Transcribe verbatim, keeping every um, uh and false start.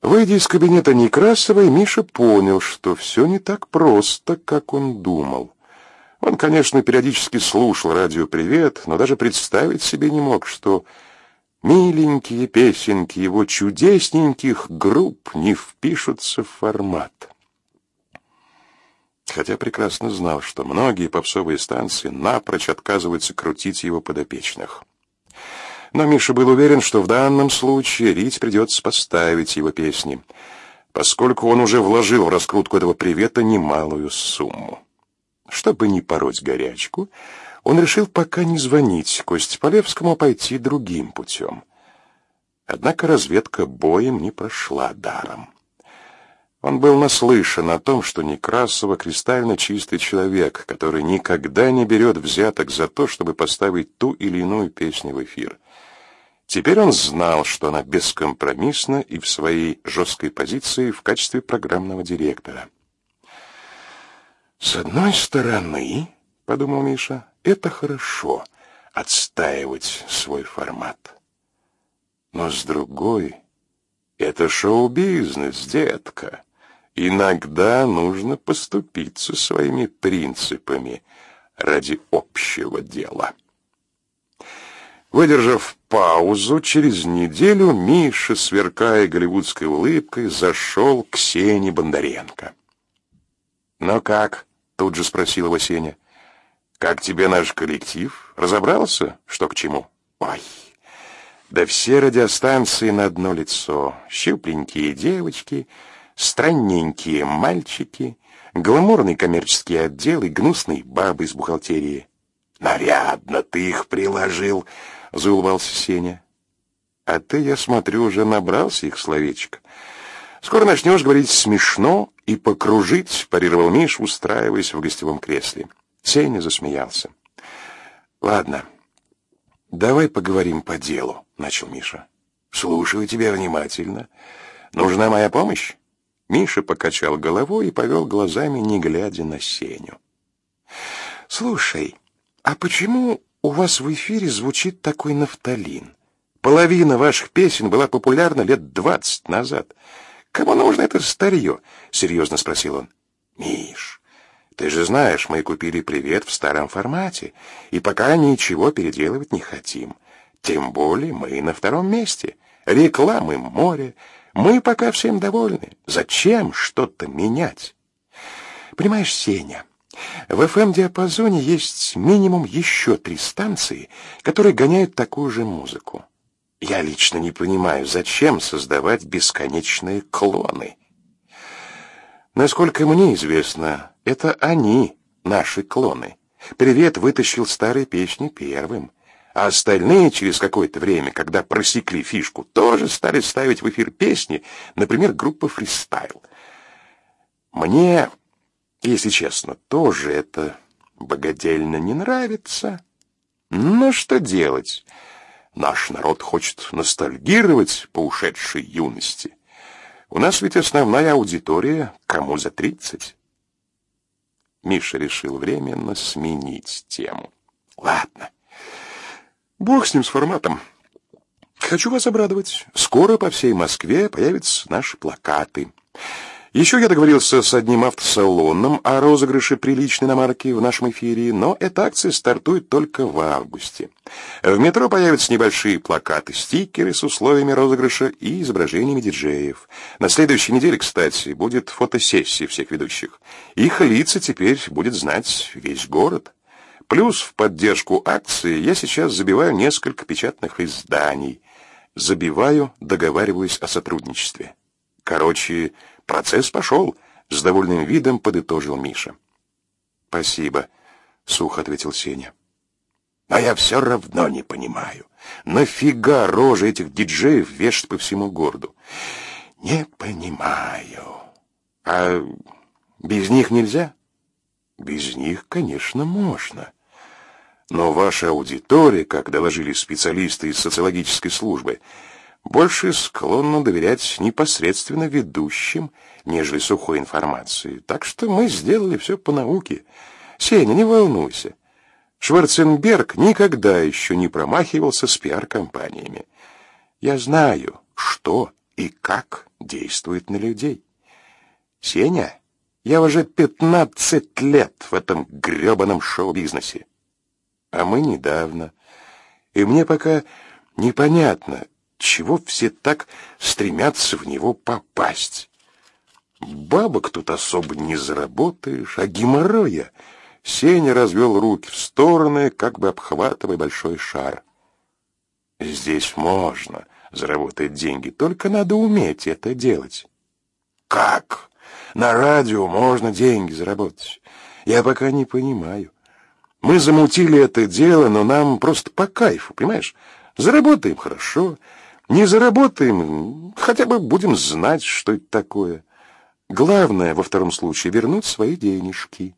Выйдя из кабинета Некрасовой, Миша понял, что все не так просто, как он думал. Он, конечно, периодически слушал радио «Привет», но даже представить себе не мог, что миленькие песенки его чудесненьких групп не впишутся в формат. Хотя прекрасно знал, что многие попсовые станции напрочь отказываются крутить его подопечных. Но Миша был уверен, что в данном случае Рите придется поставить его песни, поскольку он уже вложил в раскрутку этого привета немалую сумму. Чтобы не пороть горячку, он решил пока не звонить Косте Полевскому, а пойти другим путем. Однако разведка боем не прошла даром. Он был наслышан о том, что Некрасова кристально чистый человек, который никогда не берет взяток за то, чтобы поставить ту или иную песню в эфир. Теперь он знал, что она бескомпромиссна и в своей жесткой позиции в качестве программного директора. «С одной стороны, — подумал Миша, — это хорошо — отстаивать свой формат. Но с другой, это шоу-бизнес, детка. Иногда нужно поступиться своими принципами ради общего дела». Выдержав паузу, через неделю Миша, сверкая голливудской улыбкой, зашел к Сене Бондаренко. «Ну как?» — тут же спросил его Сеня. «Как тебе наш коллектив? Разобрался, что к чему?» «Ой, да все радиостанции на одно лицо. Щупленькие девочки, странненькие мальчики, гламурный коммерческий отдел и гнусные бабы из бухгалтерии». «Нарядно ты их приложил», — заулыбался Сеня. «А ты, я смотрю, уже набрался их словечек. Скоро начнешь говорить смешно и покружить», — парировал Миш, устраиваясь в гостевом кресле. Сеня засмеялся. «Ладно, давай поговорим по делу», — начал Миша. «Слушаю тебя внимательно. Нужна моя помощь?» Миша покачал головой и повел глазами, не глядя на Сеню. «Слушай, а почему у вас в эфире звучит такой нафталин? Половина ваших песен была популярна лет двадцать назад. Кому нужно это старье?» — серьезно спросил он. «Миш, ты же знаешь, мы купили «Привет» в старом формате, и пока ничего переделывать не хотим. Тем более мы на втором месте. Рекламы море. Мы пока всем довольны. Зачем что-то менять? Понимаешь, Сеня, в эф эм-диапазоне есть минимум еще три станции, которые гоняют такую же музыку. Я лично не понимаю, зачем создавать бесконечные клоны. Насколько мне известно, это они, наши клоны. «Привет» вытащил старые песни первым, а остальные через какое-то время, когда просекли фишку, тоже стали ставить в эфир песни, например, группа «Фристайл». Мне, если честно, тоже это богодельно не нравится. Но что делать? Наш народ хочет ностальгировать по ушедшей юности. У нас ведь основная аудитория кому за тридцать. Миша решил временно сменить тему. Ладно, бог с ним, с форматом. Хочу вас обрадовать. Скоро по всей Москве появятся наши плакаты. Еще я договорился с одним автосалоном о розыгрыше приличной иномарки в нашем эфире, но эта акция стартует только в августе. В метро появятся небольшие плакаты, стикеры с условиями розыгрыша и изображениями диджеев. На следующей неделе, кстати, будет фотосессия всех ведущих. Их лица теперь будет знать весь город. Плюс в поддержку акции я сейчас забиваю несколько печатных изданий. Забиваю, договариваюсь о сотрудничестве. Короче, процесс пошел, с довольным видом подытожил Миша. «Спасибо», — сухо ответил Сеня. «А я все равно не понимаю, нафига рожи этих диджеев вешать по всему городу?» «Не понимаю». «А без них нельзя?» «Без них, конечно, можно. Но ваша аудитория, как доложили специалисты из социологической службы, больше склонна доверять непосредственно ведущим, нежели сухой информации. Так что мы сделали все по науке. Сеня, не волнуйся. Шварценберг никогда еще не промахивался с пиар-компаниями. Я знаю, что и как действует на людей. Сеня, я уже пятнадцать лет в этом грёбаном шоу-бизнесе. А мы недавно. И мне пока непонятно, чего все так стремятся в него попасть. Бабок тут особо не заработаешь, а геморроя. Сеня развел руки в стороны, как бы обхватывая большой шар. Здесь можно заработать деньги, только надо уметь это делать. Как? На радио можно деньги заработать? Я пока не понимаю. Мы замутили это дело, но нам просто по кайфу, понимаешь? Заработаем хорошо, не заработаем, хотя бы будем знать, что это такое. Главное во втором случае вернуть свои денежки.